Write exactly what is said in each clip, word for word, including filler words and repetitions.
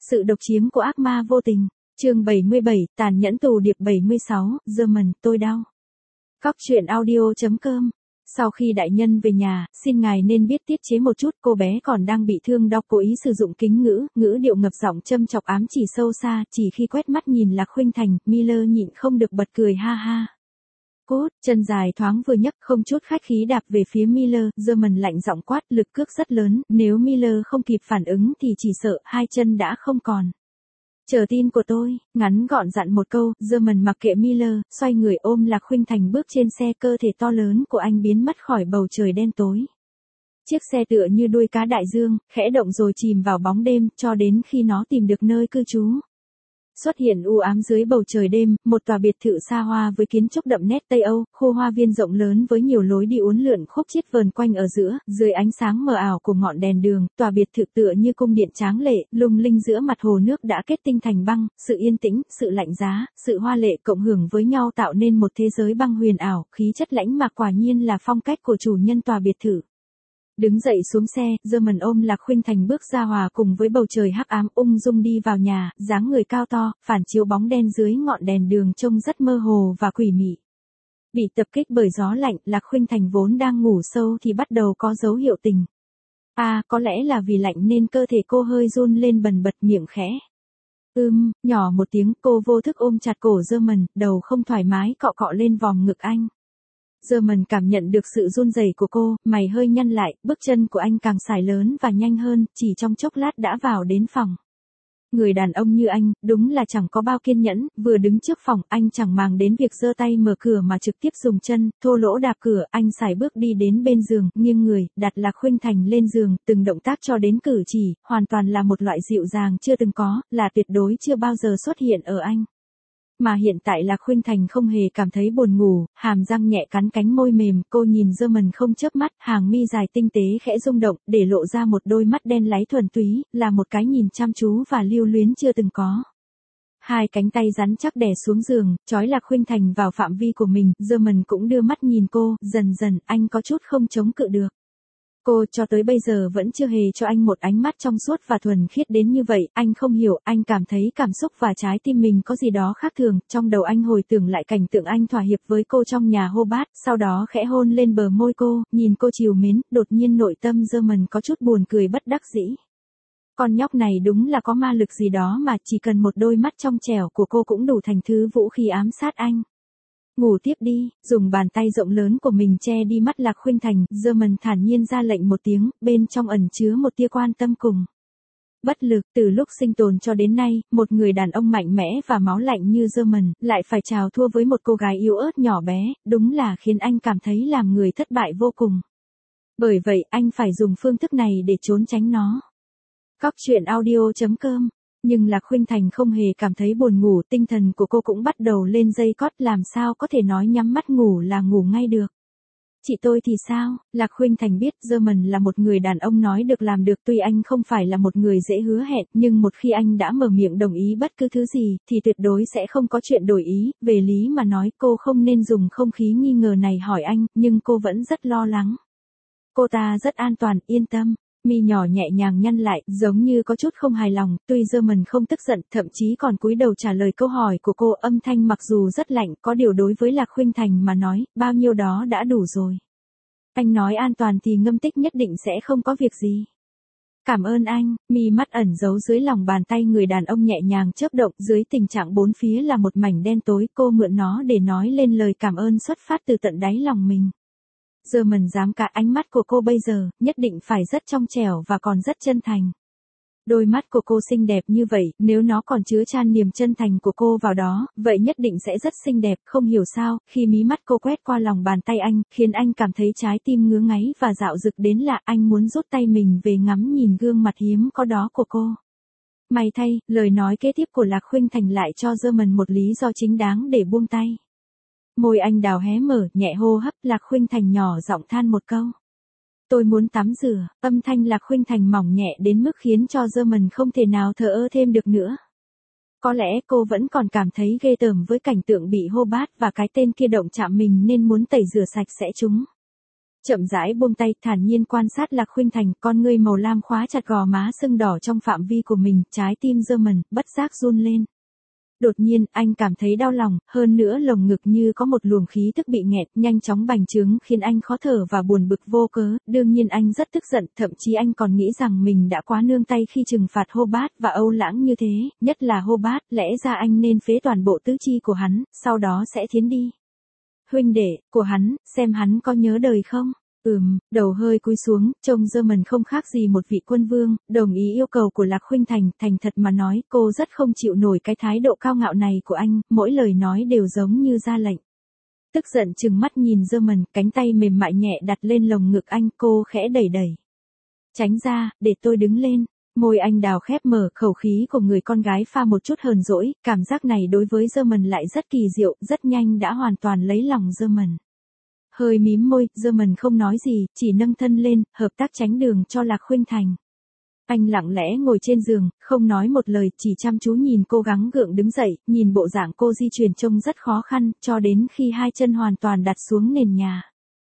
Sự độc chiếm của ác ma vô tình. Chương bảy mươi bảy, tàn nhẫn tù điệp bảy mươi sáu, German, tôi đau. Cóc truyện audio chấm com. Sau khi đại nhân về nhà, xin ngài nên biết tiết chế một chút, cô bé còn đang bị thương đau cố ý sử dụng kính ngữ, ngữ điệu ngập giọng châm chọc ám chỉ sâu xa, chỉ khi quét mắt nhìn Lạc Khuynh Thành, Miller nhịn không được bật cười ha ha. Cốt, chân dài thoáng vừa nhấc không chút khách khí đạp về phía Miller, German lạnh giọng quát, lực cước rất lớn, nếu Miller không kịp phản ứng thì chỉ sợ hai chân đã không còn. Chờ tin của tôi, ngắn gọn dặn một câu, German mặc kệ Miller, xoay người ôm Lạc Khuynh Thành bước trên xe, cơ thể to lớn của anh biến mất khỏi bầu trời đen tối. Chiếc xe tựa như đuôi cá đại dương, khẽ động rồi chìm vào bóng đêm, cho đến khi nó tìm được nơi cư trú. Xuất hiện u ám dưới bầu trời đêm, một tòa biệt thự xa hoa với kiến trúc đậm nét Tây Âu, khu hoa viên rộng lớn với nhiều lối đi uốn lượn khúc chiết vờn quanh ở giữa, dưới ánh sáng mờ ảo của ngọn đèn đường, tòa biệt thự tựa như cung điện tráng lệ, lung linh giữa mặt hồ nước đã kết tinh thành băng, sự yên tĩnh, sự lạnh giá, sự hoa lệ cộng hưởng với nhau tạo nên một thế giới băng huyền ảo, khí chất lãnh mạc quả nhiên là phong cách của chủ nhân tòa biệt thự. Đứng dậy xuống xe, German ôm Lạc Khuynh Thành bước ra hòa cùng với bầu trời hắc ám, ung dung đi vào nhà, dáng người cao to, phản chiếu bóng đen dưới ngọn đèn đường trông rất mơ hồ và quỷ mị. Bị tập kích bởi gió lạnh, Lạc Khuynh Thành vốn đang ngủ sâu thì bắt đầu có dấu hiệu tỉnh. À, có lẽ là vì lạnh nên cơ thể cô hơi run lên bần bật, miệng khẽ. Ưm, nhỏ một tiếng, cô vô thức ôm chặt cổ German, đầu không thoải mái cọ cọ lên vòng ngực anh. German cảm nhận được sự run rẩy của cô, mày hơi nhăn lại, bước chân của anh càng xài lớn và nhanh hơn, chỉ trong chốc lát đã vào đến phòng. Người đàn ông như anh, đúng là chẳng có bao kiên nhẫn, vừa đứng trước phòng, anh chẳng màng đến việc giơ tay mở cửa mà trực tiếp dùng chân, thô lỗ đạp cửa, anh xài bước đi đến bên giường, nghiêng người, đặt Lạc Khuynh Thành lên giường, từng động tác cho đến cử chỉ, hoàn toàn là một loại dịu dàng chưa từng có, là tuyệt đối chưa bao giờ xuất hiện ở anh. Mà hiện tại Lạc Khuynh Thành không hề cảm thấy buồn ngủ, hàm răng nhẹ cắn cánh môi mềm, cô nhìn German không chớp mắt, hàng mi dài tinh tế khẽ rung động, để lộ ra một đôi mắt đen láy thuần túy, là một cái nhìn chăm chú và lưu luyến chưa từng có. Hai cánh tay rắn chắc đè xuống giường, trói Lạc Khuynh Thành vào phạm vi của mình, German cũng đưa mắt nhìn cô, dần dần, anh có chút không chống cự được. Cô cho tới bây giờ vẫn chưa hề cho anh một ánh mắt trong suốt và thuần khiết đến như vậy, anh không hiểu, anh cảm thấy cảm xúc và trái tim mình có gì đó khác thường, trong đầu anh hồi tưởng lại cảnh tượng anh thỏa hiệp với cô trong nhà Hobart, sau đó khẽ hôn lên bờ môi cô, nhìn cô trìu mến, đột nhiên nội tâm German có chút buồn cười bất đắc dĩ. Con nhóc này đúng là có ma lực gì đó mà chỉ cần một đôi mắt trong trẻo của cô cũng đủ thành thứ vũ khí ám sát anh. Ngủ tiếp đi, dùng bàn tay rộng lớn của mình che đi mắt Lạc Khuynh Thành, German thản nhiên ra lệnh một tiếng, bên trong ẩn chứa một tia quan tâm cùng bất lực. Từ lúc sinh tồn cho đến nay, một người đàn ông mạnh mẽ và máu lạnh như German, lại phải chào thua với một cô gái yếu ớt nhỏ bé, đúng là khiến anh cảm thấy làm người thất bại vô cùng. Bởi vậy, anh phải dùng phương thức này để trốn tránh nó. Cóc truyện audio chấm com. Nhưng Lạc Khuynh Thành không hề cảm thấy buồn ngủ, tinh thần của cô cũng bắt đầu lên dây cót, làm sao có thể nói nhắm mắt ngủ là ngủ ngay được. Chị tôi thì sao? Lạc Khuynh Thành biết German là một người đàn ông nói được làm được, tuy anh không phải là một người dễ hứa hẹn, nhưng một khi anh đã mở miệng đồng ý bất cứ thứ gì, thì tuyệt đối sẽ không có chuyện đổi ý, về lý mà nói cô không nên dùng không khí nghi ngờ này hỏi anh, nhưng cô vẫn rất lo lắng. Cô ta rất an toàn, yên tâm. Mi nhỏ nhẹ nhàng nhăn lại, giống như có chút không hài lòng, tuy German không tức giận, thậm chí còn cúi đầu trả lời câu hỏi của cô, âm thanh mặc dù rất lạnh, có điều đối với Lạc Khuynh Thành mà nói, bao nhiêu đó đã đủ rồi. Anh nói an toàn thì ngâm tích nhất định sẽ không có việc gì. Cảm ơn anh, mi mắt ẩn giấu dưới lòng bàn tay người đàn ông nhẹ nhàng chớp động, dưới tình trạng bốn phía là một mảnh đen tối, cô mượn nó để nói lên lời cảm ơn xuất phát từ tận đáy lòng mình. German dám cả, ánh mắt của cô bây giờ, nhất định phải rất trong trẻo và còn rất chân thành. Đôi mắt của cô xinh đẹp như vậy, nếu nó còn chứa chan niềm chân thành của cô vào đó, vậy nhất định sẽ rất xinh đẹp, không hiểu sao, khi mí mắt cô quét qua lòng bàn tay anh, khiến anh cảm thấy trái tim ngứa ngáy và dạo dực đến lạ, anh muốn rút tay mình về ngắm nhìn gương mặt hiếm có đó của cô. May thay, lời nói kế tiếp của Lạc Khuynh Thành lại cho German một lý do chính đáng để buông tay. Môi anh đào hé mở, nhẹ hô hấp, Lạc Khuynh Thành nhỏ giọng than một câu. Tôi muốn tắm rửa, âm thanh Lạc Khuynh Thành mỏng nhẹ đến mức khiến cho German không thể nào thờ ơ thêm được nữa. Có lẽ cô vẫn còn cảm thấy ghê tởm với cảnh tượng bị Hobart và cái tên kia động chạm mình nên muốn tẩy rửa sạch sẽ chúng. Chậm rãi buông tay, thản nhiên quan sát Lạc Khuynh Thành, con ngươi màu lam khóa chặt gò má sưng đỏ trong phạm vi của mình, trái tim German bất giác run lên. Đột nhiên, anh cảm thấy đau lòng, hơn nữa lồng ngực như có một luồng khí tức bị nghẹt, nhanh chóng bành trướng khiến anh khó thở và buồn bực vô cớ. Đương nhiên anh rất tức giận, thậm chí anh còn nghĩ rằng mình đã quá nương tay khi trừng phạt Hobart và Âu Lãng như thế, nhất là Hobart, lẽ ra anh nên phế toàn bộ tứ chi của hắn, sau đó sẽ thiến đi. Huynh đệ của hắn, xem hắn có nhớ đời không? Ừm, đầu hơi cúi xuống, trông German không khác gì một vị quân vương, đồng ý yêu cầu của Lạc Khuynh Thành, thành thật mà nói, cô rất không chịu nổi cái thái độ cao ngạo này của anh, mỗi lời nói đều giống như ra lệnh. Tức giận trừng mắt nhìn German, cánh tay mềm mại nhẹ đặt lên lồng ngực anh, cô khẽ đẩy đẩy. Tránh ra, để tôi đứng lên. Môi anh đào khép mở, khẩu khí của người con gái pha một chút hờn dỗi, cảm giác này đối với German lại rất kỳ diệu, rất nhanh đã hoàn toàn lấy lòng German. Hơi mím môi, German không nói gì, chỉ nâng thân lên, hợp tác tránh đường cho Lạc Khuynh Thành. Anh lặng lẽ ngồi trên giường, không nói một lời, chỉ chăm chú nhìn cô gắng gượng đứng dậy, nhìn bộ dạng cô di chuyển trông rất khó khăn, cho đến khi hai chân hoàn toàn đặt xuống nền nhà.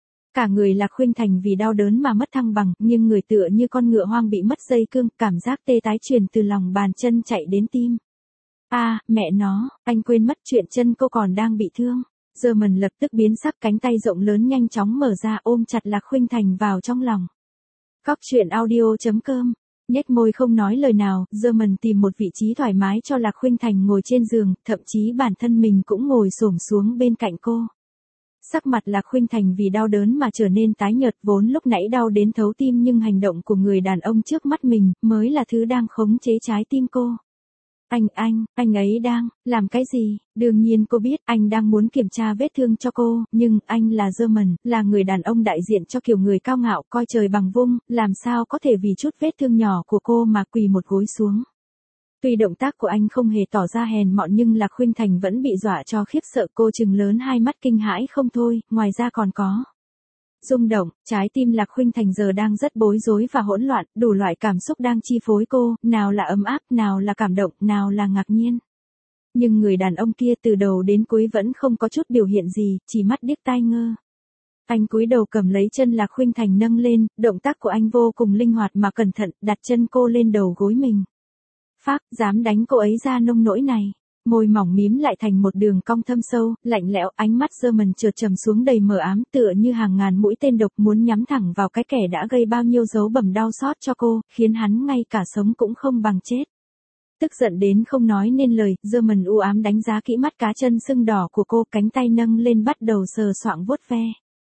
Cả người Lạc Khuynh Thành vì đau đớn mà mất thăng bằng, nhưng người tựa như con ngựa hoang bị mất dây cương, cảm giác tê tái truyền từ lòng bàn chân chạy đến tim. A, à, mẹ nó, anh quên mất chuyện chân cô còn đang bị thương. German lập tức biến sắc, cánh tay rộng lớn nhanh chóng mở ra ôm chặt Lạc Khuynh Thành vào trong lòng. Cóc truyện audio chấm com, nhếch môi không nói lời nào, German tìm một vị trí thoải mái cho Lạc Khuynh Thành ngồi trên giường, thậm chí bản thân mình cũng ngồi xổm xuống bên cạnh cô. Sắc mặt Lạc Khuynh Thành vì đau đớn mà trở nên tái nhợt, vốn lúc nãy đau đến thấu tim nhưng hành động của người đàn ông trước mắt mình mới là thứ đang khống chế trái tim cô. Anh, anh, anh ấy đang làm cái gì? Đương nhiên cô biết anh đang muốn kiểm tra vết thương cho cô, nhưng anh là German, là người đàn ông đại diện cho kiểu người cao ngạo, coi trời bằng vung, làm sao có thể vì chút vết thương nhỏ của cô mà quỳ một gối xuống. Tuy động tác của anh không hề tỏ ra hèn mọn nhưng Lạc Khuynh Thành vẫn bị dọa cho khiếp sợ, cô trừng lớn hai mắt kinh hãi không thôi, ngoài ra còn có rung động, trái tim Lạc Khuynh Thành giờ đang rất bối rối và hỗn loạn, đủ loại cảm xúc đang chi phối cô, nào là ấm áp, nào là cảm động, nào là ngạc nhiên. Nhưng người đàn ông kia từ đầu đến cuối vẫn không có chút biểu hiện gì, chỉ mắt điếc tai ngơ. Anh cúi đầu cầm lấy chân Lạc Khuynh Thành nâng lên, động tác của anh vô cùng linh hoạt mà cẩn thận, đặt chân cô lên đầu gối mình. Phác, dám đánh cô ấy ra nông nỗi này. Môi mỏng mím lại thành một đường cong thâm sâu, lạnh lẽo, ánh mắt German chợt trầm xuống đầy mờ ám, tựa như hàng ngàn mũi tên độc muốn nhắm thẳng vào cái kẻ đã gây bao nhiêu dấu bầm đau xót cho cô, khiến hắn ngay cả sống cũng không bằng chết. Tức giận đến không nói nên lời, German u ám đánh giá kỹ mắt cá chân sưng đỏ của cô, cánh tay nâng lên bắt đầu sờ soạng vuốt ve.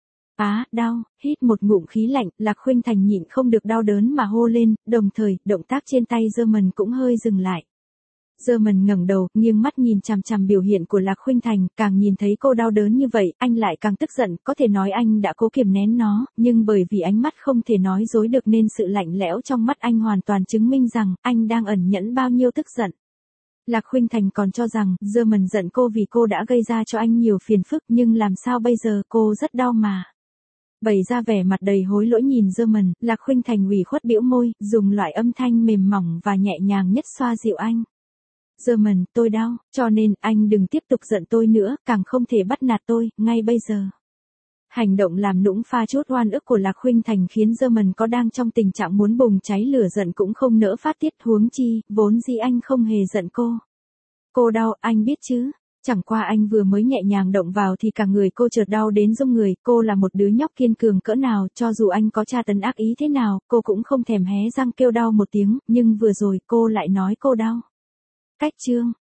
Á, đau, hít một ngụm khí lạnh, Lạc Khuynh Thành nhịn không được đau đớn mà hô lên, đồng thời, động tác trên tay German cũng hơi dừng lại. German ngẩng đầu, nghiêng mắt nhìn chằm chằm biểu hiện của Lạc Khuynh Thành, càng nhìn thấy cô đau đớn như vậy, anh lại càng tức giận, có thể nói anh đã cố kiềm nén nó, nhưng bởi vì ánh mắt không thể nói dối được nên sự lạnh lẽo trong mắt anh hoàn toàn chứng minh rằng, anh đang ẩn nhẫn bao nhiêu tức giận. Lạc Khuynh Thành còn cho rằng, German giận cô vì cô đã gây ra cho anh nhiều phiền phức, nhưng làm sao bây giờ, cô rất đau mà. Bày ra vẻ mặt đầy hối lỗi nhìn German, Lạc Khuynh Thành ủy khuất bĩu môi, dùng loại âm thanh mềm mỏng và nhẹ nhàng nhất xoa dịu anh. German, tôi đau, cho nên anh đừng tiếp tục giận tôi nữa, càng không thể bắt nạt tôi, ngay bây giờ. Hành động làm nũng pha chút oan ức của Lạc Khuynh Thành khiến German có đang trong tình trạng muốn bùng cháy lửa giận cũng không nỡ phát tiết, huống chi, vốn dĩ anh không hề giận cô. Cô đau, anh biết chứ. Chẳng qua anh vừa mới nhẹ nhàng động vào thì cả người cô chợt đau đến rung người, cô là một đứa nhóc kiên cường cỡ nào, cho dù anh có tra tấn ác ý thế nào, cô cũng không thèm hé răng kêu đau một tiếng, nhưng vừa rồi cô lại nói cô đau. Cách chương